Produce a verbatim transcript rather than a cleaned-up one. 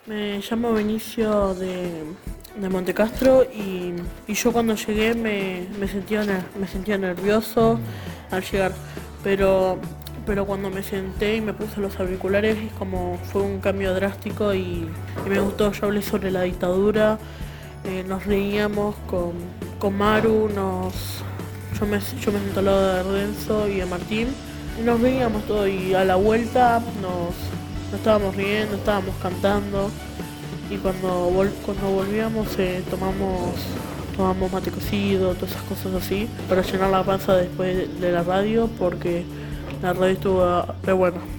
Me llamo Benicio de, de Montecastro y, y yo cuando llegué me, me, sentía, me sentía nervioso al llegar, pero, pero cuando me senté y me puse los auriculares es como fue un cambio drástico y, y me gustó. Yo hablé sobre la dictadura, eh, nos reíamos con, con Maru, nos, yo, me, yo me senté al lado de Renzo y de Martín y nos reíamos todo y a la vuelta nos... Nos estábamos riendo, estábamos cantando y cuando vol cuando volvíamos eh, tomamos tomamos mate cocido, todas esas cosas así para llenar la panza después de la radio porque la radio estuvo re buena.